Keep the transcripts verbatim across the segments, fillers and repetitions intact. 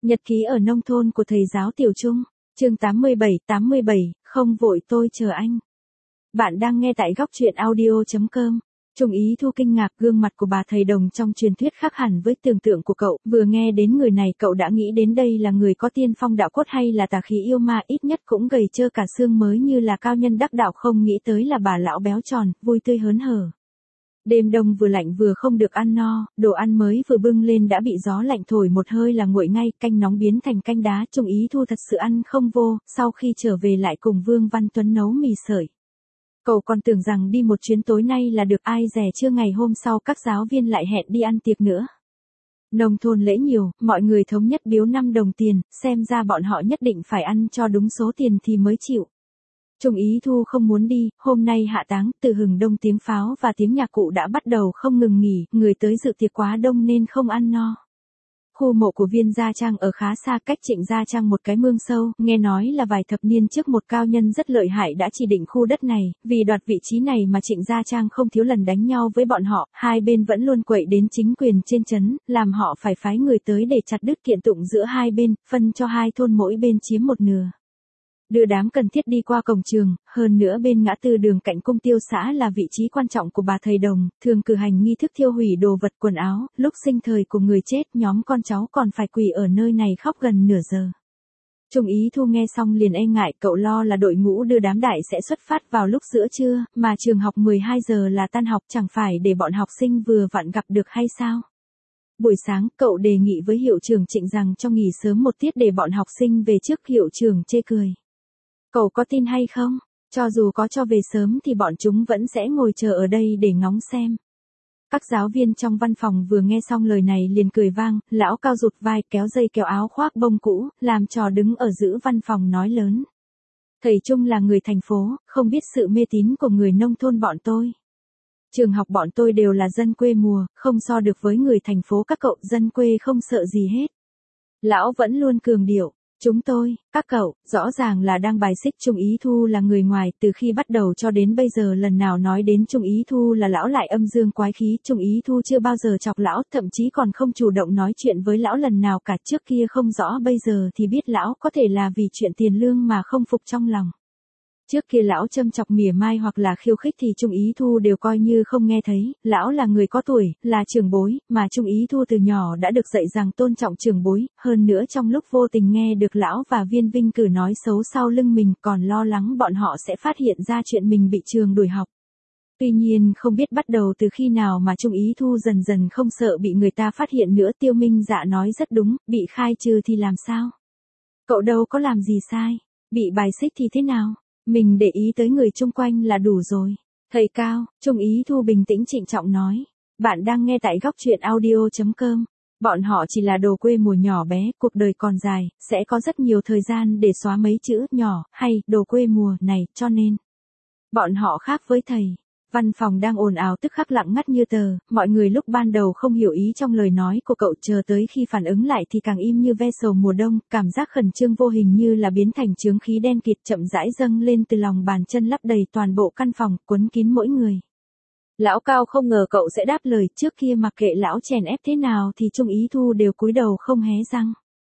Nhật ký ở nông thôn của thầy giáo Tiểu Trung, chương tám mươi bảy, tám mươi bảy, không vội tôi chờ anh. Bạn đang nghe tại góc truyện audio chấm com. Trung Ý Thu kinh ngạc, gương mặt của bà thầy đồng trong truyền thuyết khác hẳn với tưởng tượng của cậu, vừa nghe đến người này cậu đã nghĩ đến đây là người có tiên phong đạo cốt hay là tà khí yêu ma, ít nhất cũng gầy trơ cả xương mới như là cao nhân đắc đạo, không nghĩ tới là bà lão béo tròn, vui tươi hớn hở. Đêm đông vừa lạnh vừa không được ăn no, đồ ăn mới vừa bưng lên đã bị gió lạnh thổi một hơi là nguội ngay, canh nóng biến thành canh đá. Trung Ý Thu thật sự ăn không vô, sau khi trở về lại cùng Vương Văn Tuấn nấu mì sợi. Cậu còn tưởng rằng đi một chuyến tối nay là được, ai dè chưa ngày hôm sau các giáo viên lại hẹn đi ăn tiệc nữa. Nông thôn lễ nhiều, mọi người thống nhất biếu năm đồng tiền, xem ra bọn họ nhất định phải ăn cho đúng số tiền thì mới chịu. Trung Ý Thu không muốn đi, hôm nay hạ táng, từ hừng đông tiếng pháo và tiếng nhạc cụ đã bắt đầu không ngừng nghỉ, người tới dự tiệc quá đông nên không ăn no. Khu mộ của Viên Gia Trang ở khá xa cách Trịnh Gia Trang một cái mương sâu, nghe nói là vài thập niên trước một cao nhân rất lợi hại đã chỉ định khu đất này, vì đoạt vị trí này mà Trịnh Gia Trang không thiếu lần đánh nhau với bọn họ, hai bên vẫn luôn quậy đến chính quyền trên trấn, làm họ phải phái người tới để chặt đứt kiện tụng giữa hai bên, phân cho hai thôn mỗi bên chiếm một nửa. Đưa đám cần thiết đi qua cổng trường, hơn nữa bên ngã tư đường cạnh cung tiêu xã là vị trí quan trọng của bà thầy đồng, thường cử hành nghi thức thiêu hủy đồ vật quần áo, lúc sinh thời của người chết nhóm con cháu còn phải quỳ ở nơi này khóc gần nửa giờ. Trung Ý Thu nghe xong liền e ngại, cậu lo là đội ngũ đưa đám đại sẽ xuất phát vào lúc giữa trưa, mà trường học mười hai giờ là tan học, chẳng phải để bọn học sinh vừa vặn gặp được hay sao? Buổi sáng, cậu đề nghị với hiệu trưởng Trịnh rằng cho nghỉ sớm một tiết để bọn học sinh về trước, hiệu trưởng chê cười. Cậu có tin hay không? Cho dù có cho về sớm thì bọn chúng vẫn sẽ ngồi chờ ở đây để ngóng xem. Các giáo viên trong văn phòng vừa nghe xong lời này liền cười vang, lão cao rụt vai kéo dây kéo áo khoác bông cũ, làm trò đứng ở giữa văn phòng nói lớn. Thầy Trung là người thành phố, không biết sự mê tín của người nông thôn bọn tôi. Trường học bọn tôi đều là dân quê mùa, không so được với người thành phố các cậu, dân quê không sợ gì hết. Lão vẫn luôn cường điệu. Chúng tôi, các cậu, rõ ràng là đang bài xích Trung Ý Thu là người ngoài, từ khi bắt đầu cho đến bây giờ lần nào nói đến Trung Ý Thu là lão lại âm dương quái khí, Trung Ý Thu chưa bao giờ chọc lão, thậm chí còn không chủ động nói chuyện với lão lần nào cả, trước kia không rõ, bây giờ thì biết lão có thể là vì chuyện tiền lương mà không phục trong lòng. Trước kia lão châm chọc mỉa mai hoặc là khiêu khích thì Trung Ý Thu đều coi như không nghe thấy, lão là người có tuổi, là trưởng bối, mà Trung Ý Thu từ nhỏ đã được dạy rằng tôn trọng trưởng bối, hơn nữa trong lúc vô tình nghe được lão và Viên Vinh Cử nói xấu sau lưng mình, còn lo lắng bọn họ sẽ phát hiện ra chuyện mình bị trường đuổi học. Tuy nhiên không biết bắt đầu từ khi nào mà Trung Ý Thu dần dần không sợ bị người ta phát hiện nữa. Tiêu Minh Dạ nói rất đúng, bị khai trừ thì làm sao? Cậu đâu có làm gì sai, bị bài xích thì thế nào? Mình để ý tới người chung quanh là đủ rồi. Thầy Cao, Trung Ý Thu bình tĩnh trịnh trọng nói. Bạn đang nghe tại góc truyện audio chấm com. Bọn họ chỉ là đồ quê mùa nhỏ bé, cuộc đời còn dài, sẽ có rất nhiều thời gian để xóa mấy chữ nhỏ, hay, đồ quê mùa này, cho nên. Bọn họ khác với thầy. Văn phòng đang ồn ào tức khắc lặng ngắt như tờ, mọi người lúc ban đầu không hiểu ý trong lời nói của cậu, chờ tới khi phản ứng lại thì càng im như ve sầu mùa đông, cảm giác khẩn trương vô hình như là biến thành chướng khí đen kịt chậm rãi dâng lên từ lòng bàn chân lấp đầy toàn bộ căn phòng, quấn kín mỗi người. Lão Cao không ngờ cậu sẽ đáp lời, trước kia mặc kệ lão chèn ép thế nào thì Trung Ý Thu đều cúi đầu không hé răng.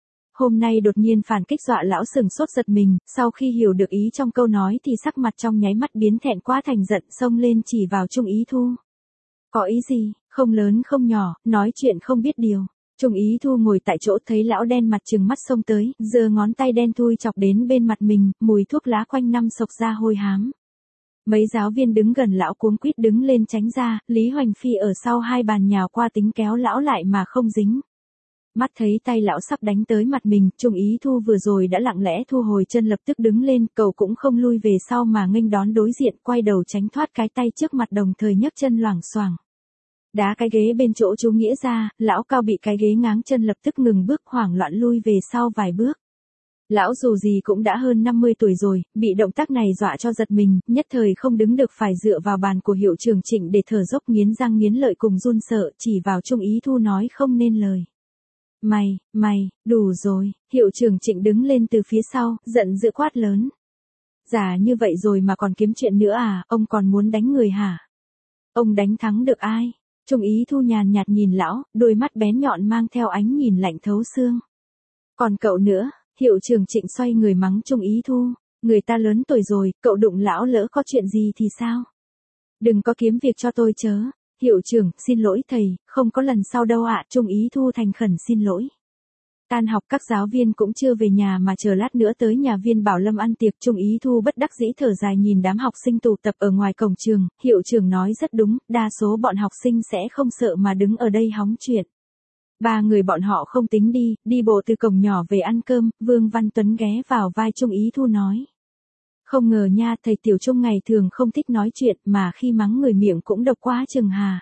Hôm nay đột nhiên phản kích dọa lão sừng sốt giật mình, sau khi hiểu được ý trong câu nói thì sắc mặt trong nháy mắt biến thẹn quá thành giận, xông lên chỉ vào Trung Ý Thu. Có ý gì, không lớn không nhỏ, nói chuyện không biết điều. Trung Ý Thu ngồi tại chỗ thấy lão đen mặt trừng mắt xông tới, giơ ngón tay đen thui chọc đến bên mặt mình, mùi thuốc lá quanh năm sộc ra hôi hám. Mấy giáo viên đứng gần lão cuống quýt đứng lên tránh ra, Lý Hoành Phi ở sau hai bàn nhào qua tính kéo lão lại mà không dính. Mắt thấy tay lão sắp đánh tới mặt mình, Trung Ý Thu vừa rồi đã lặng lẽ thu hồi chân lập tức đứng lên, cậu cũng không lui về sau mà nghênh đón đối diện, quay đầu tránh thoát cái tay trước mặt đồng thời nhấc chân loảng xoảng. Đá cái ghế bên chỗ chú Nghĩa ra, lão Cao bị cái ghế ngáng chân lập tức ngừng bước, hoảng loạn lui về sau vài bước. Lão dù gì cũng đã hơn năm mươi tuổi rồi, bị động tác này dọa cho giật mình, nhất thời không đứng được phải dựa vào bàn của hiệu trưởng Trịnh để thở dốc, nghiến răng nghiến lợi cùng run sợ, chỉ vào Trung Ý Thu nói không nên lời. Mày, mày, đủ rồi, hiệu trưởng Trịnh đứng lên từ phía sau, giận dữ quát lớn. Già như vậy rồi mà còn kiếm chuyện nữa à, ông còn muốn đánh người hả? Ông đánh thắng được ai? Trung Ý Thu nhàn nhạt nhìn lão, đôi mắt bén nhọn mang theo ánh nhìn lạnh thấu xương. Còn cậu nữa, hiệu trưởng Trịnh xoay người mắng Trung Ý Thu, người ta lớn tuổi rồi, cậu đụng lão lỡ có chuyện gì thì sao? Đừng có kiếm việc cho tôi chớ. Hiệu trưởng, xin lỗi thầy, không có lần sau đâu ạ. Trung Ý Thu thành khẩn xin lỗi. Tan học các giáo viên cũng chưa về nhà mà chờ lát nữa tới nhà viên Bảo Lâm ăn tiệc. Trung Ý Thu bất đắc dĩ thở dài nhìn đám học sinh tụ tập ở ngoài cổng trường. Hiệu trưởng nói rất đúng, đa số bọn học sinh sẽ không sợ mà đứng ở đây hóng chuyện. Ba người bọn họ không tính đi, đi bộ từ cổng nhỏ về ăn cơm. Vương Văn Tuấn ghé vào vai Trung Ý Thu nói. Không ngờ nha, thầy Tiểu Trung ngày thường không thích nói chuyện mà khi mắng người miệng cũng độc quá chừng hà.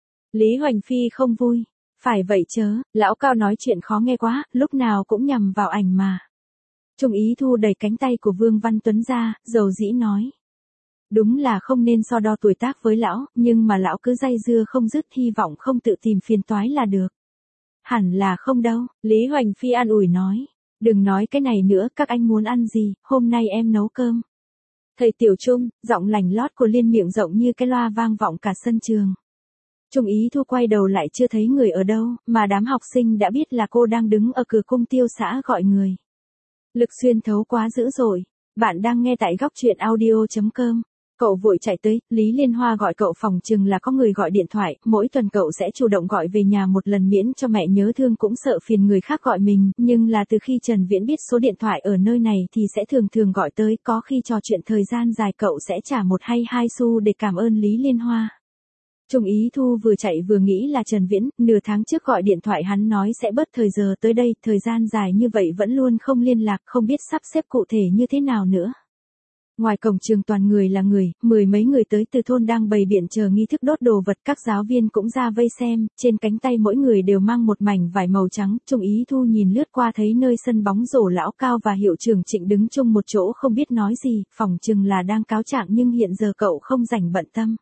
Lý Hoành Phi không vui. Phải vậy chớ, lão Cao nói chuyện khó nghe quá, lúc nào cũng nhằm vào ảnh mà. Trung Ý Thu đẩy cánh tay của Vương Văn Tuấn ra, dầu dĩ nói. Đúng là không nên so đo tuổi tác với lão, nhưng mà lão cứ dây dưa không dứt, hy vọng không tự tìm phiền toái là được. Hẳn là không đâu, Lý Hoành Phi an ủi nói. Đừng nói cái này nữa, các anh muốn ăn gì, hôm nay em nấu cơm. Thầy Tiểu Trung, giọng lành lót của Liên miệng rộng như cái loa vang vọng cả sân trường. Trung Ý Thu quay đầu lại chưa thấy người ở đâu, mà đám học sinh đã biết là cô đang đứng ở cửa cung tiêu xã gọi người. Lực xuyên thấu quá dữ dội. Bạn đang nghe tại góc truyện audio chấm com. Cậu vội chạy tới, Lý Liên Hoa gọi cậu phòng chừng là có người gọi điện thoại, mỗi tuần cậu sẽ chủ động gọi về nhà một lần miễn cho mẹ nhớ thương cũng sợ phiền người khác gọi mình, nhưng là từ khi Trần Viễn biết số điện thoại ở nơi này thì sẽ thường thường gọi tới, có khi trò chuyện thời gian dài cậu sẽ trả một hay hai xu để cảm ơn Lý Liên Hoa. Trung Ý Thu vừa chạy vừa nghĩ là Trần Viễn, nửa tháng trước gọi điện thoại hắn nói sẽ bớt thời giờ tới đây, thời gian dài như vậy vẫn luôn không liên lạc, không biết sắp xếp cụ thể như thế nào nữa. Ngoài cổng trường toàn người là người, mười mấy người tới từ thôn đang bày biện chờ nghi thức đốt đồ vật, các giáo viên cũng ra vây xem, trên cánh tay mỗi người đều mang một mảnh vải màu trắng. Trung Ý Thu nhìn lướt qua thấy nơi sân bóng rổ lão Cao và hiệu trưởng Trịnh đứng chung một chỗ không biết nói gì, phỏng chừng là đang cáo trạng nhưng hiện giờ cậu không rảnh bận tâm.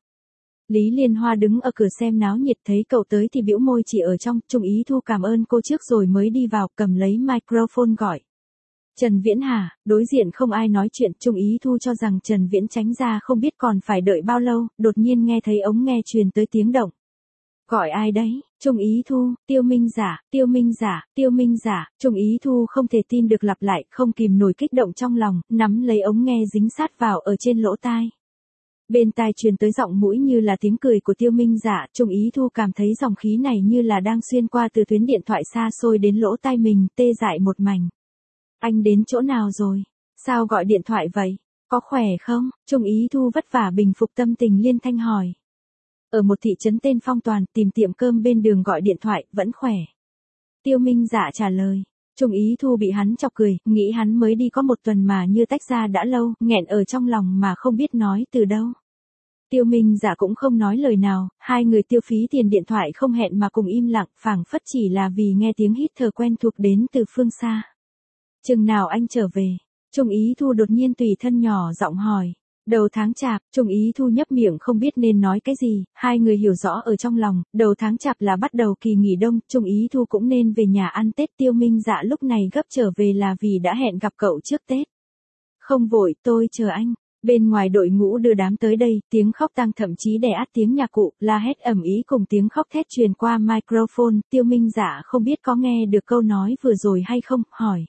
Lý Liên Hoa đứng ở cửa xem náo nhiệt thấy cậu tới thì bĩu môi chỉ ở trong. Trung Ý Thu cảm ơn cô trước rồi mới đi vào cầm lấy microphone gọi. Trần Viễn hả? Đối diện không ai nói chuyện, Trung Ý Thu cho rằng Trần Viễn tránh ra không biết còn phải đợi bao lâu, đột nhiên nghe thấy ống nghe truyền tới tiếng động. Gọi ai đấy? Trung Ý Thu, Tiêu Minh Giả, Tiêu Minh Giả, Tiêu Minh Giả. Trung Ý Thu không thể tin được lặp lại, không kìm nổi kích động trong lòng, nắm lấy ống nghe dính sát vào ở trên lỗ tai. Bên tai truyền tới giọng mũi như là tiếng cười của Tiêu Minh Giả, Trung Ý Thu cảm thấy dòng khí này như là đang xuyên qua từ tuyến điện thoại xa xôi đến lỗ tai mình, tê dại một mảnh. Anh đến chỗ nào rồi? Sao gọi điện thoại vậy? Có khỏe không? Trung Ý Thu vất vả bình phục tâm tình liên thanh hỏi. Ở một thị trấn tên Phong Toàn, tìm tiệm cơm bên đường gọi điện thoại, vẫn khỏe. Tiêu Minh Dạ trả lời. Trung Ý Thu bị hắn chọc cười, nghĩ hắn mới đi có một tuần mà như tách ra đã lâu, nghẹn ở trong lòng mà không biết nói từ đâu. Tiêu Minh Dạ cũng không nói lời nào, hai người tiêu phí tiền điện thoại không hẹn mà cùng im lặng, phảng phất chỉ là vì nghe tiếng hít thở quen thuộc đến từ phương xa. Chừng nào anh trở về? Trung Ý Thu đột nhiên tùy thân nhỏ giọng hỏi. Đầu tháng Chạp, Trung Ý Thu nhấp miệng không biết nên nói cái gì, hai người hiểu rõ ở trong lòng, đầu tháng Chạp là bắt đầu kỳ nghỉ đông, Trung Ý Thu cũng nên về nhà ăn Tết. Tiêu Minh Dạ lúc này gấp trở về là vì đã hẹn gặp cậu trước Tết. Không vội, tôi chờ anh. Bên ngoài đội ngũ đưa đám tới đây, tiếng khóc tang thậm chí đè át tiếng nhạc cụ, la hét ầm ĩ cùng tiếng khóc thét truyền qua microphone. Tiêu Minh Dạ không biết có nghe được câu nói vừa rồi hay không, hỏi.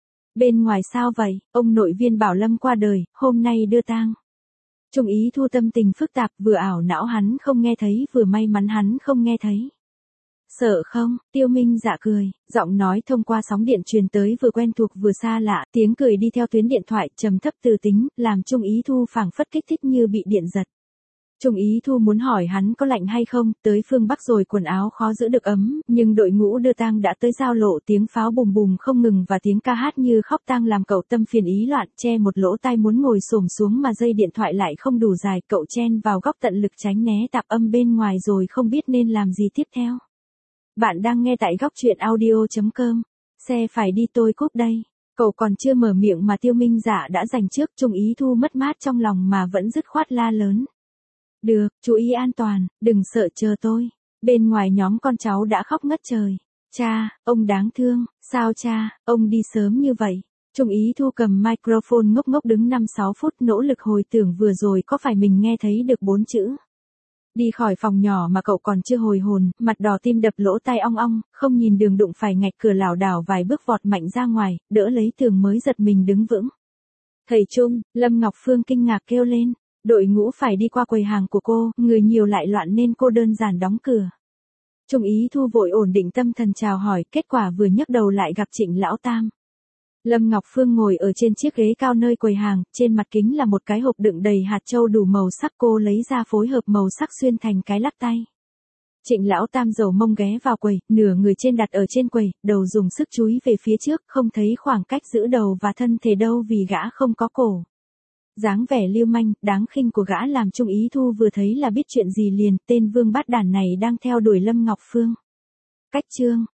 Bên ngoài sao vậy? Ông nội viên Bảo Lâm qua đời, hôm nay đưa tang. Trung Ý Thu tâm tình phức tạp, vừa ảo não hắn không nghe thấy, vừa may mắn hắn không nghe thấy. Sợ không? Tiêu Minh Dạ cười, giọng nói thông qua sóng điện truyền tới vừa quen thuộc vừa xa lạ, tiếng cười đi theo tuyến điện thoại trầm thấp từ tính, làm Trung Ý Thu phảng phất kích thích như bị điện giật. Trung Ý Thu muốn hỏi hắn có lạnh hay không, tới phương Bắc rồi quần áo khó giữ được ấm, nhưng đội ngũ đưa tang đã tới giao lộ, tiếng pháo bùm bùm không ngừng và tiếng ca hát như khóc tang làm cậu tâm phiền ý loạn, che một lỗ tai muốn ngồi xổm xuống mà dây điện thoại lại không đủ dài, cậu chen vào góc tận lực tránh né tạp âm bên ngoài rồi không biết nên làm gì tiếp theo. Bạn đang nghe tại góc truyện audio chấm com. Xe phải đi tôi cúp đây. Cậu còn chưa mở miệng mà Tiêu Minh Dạ đã giành trước. Trung Ý Thu mất mát trong lòng mà vẫn dứt khoát la lớn. Được, chú ý an toàn, đừng sợ, chờ tôi. Bên ngoài nhóm con cháu đã khóc ngất trời. Cha, ông đáng thương, sao cha, ông đi sớm như vậy. Trung Ý Thu cầm microphone ngốc ngốc đứng năm sáu phút nỗ lực hồi tưởng vừa rồi có phải mình nghe thấy được bốn chữ. Đi khỏi phòng nhỏ mà cậu còn chưa hồi hồn, mặt đỏ tim đập lỗ tai ong ong, không nhìn đường đụng phải ngạch cửa lảo đảo vài bước vọt mạnh ra ngoài, đỡ lấy tường mới giật mình đứng vững. Thầy Trung, Lâm Ngọc Phương kinh ngạc kêu lên, đội ngũ phải đi qua quầy hàng của cô, người nhiều lại loạn nên cô đơn giản đóng cửa. Trung Ý Thu vội ổn định tâm thần chào hỏi, kết quả vừa nhấc đầu lại gặp Trịnh Lão Tam. Lâm Ngọc Phương ngồi ở trên chiếc ghế cao nơi quầy hàng, trên mặt kính là một cái hộp đựng đầy hạt châu đủ màu sắc, cô lấy ra phối hợp màu sắc xuyên thành cái lắc tay. Trịnh Lão Tam dầu mông ghé vào quầy, nửa người trên đặt ở trên quầy, đầu dùng sức chúi về phía trước, không thấy khoảng cách giữa đầu và thân thể đâu vì gã không có cổ. Dáng vẻ lưu manh, đáng khinh của gã làm Trung Ý Thu vừa thấy là biết chuyện gì liền, tên vương bát đản này đang theo đuổi Lâm Ngọc Phương. Cách chương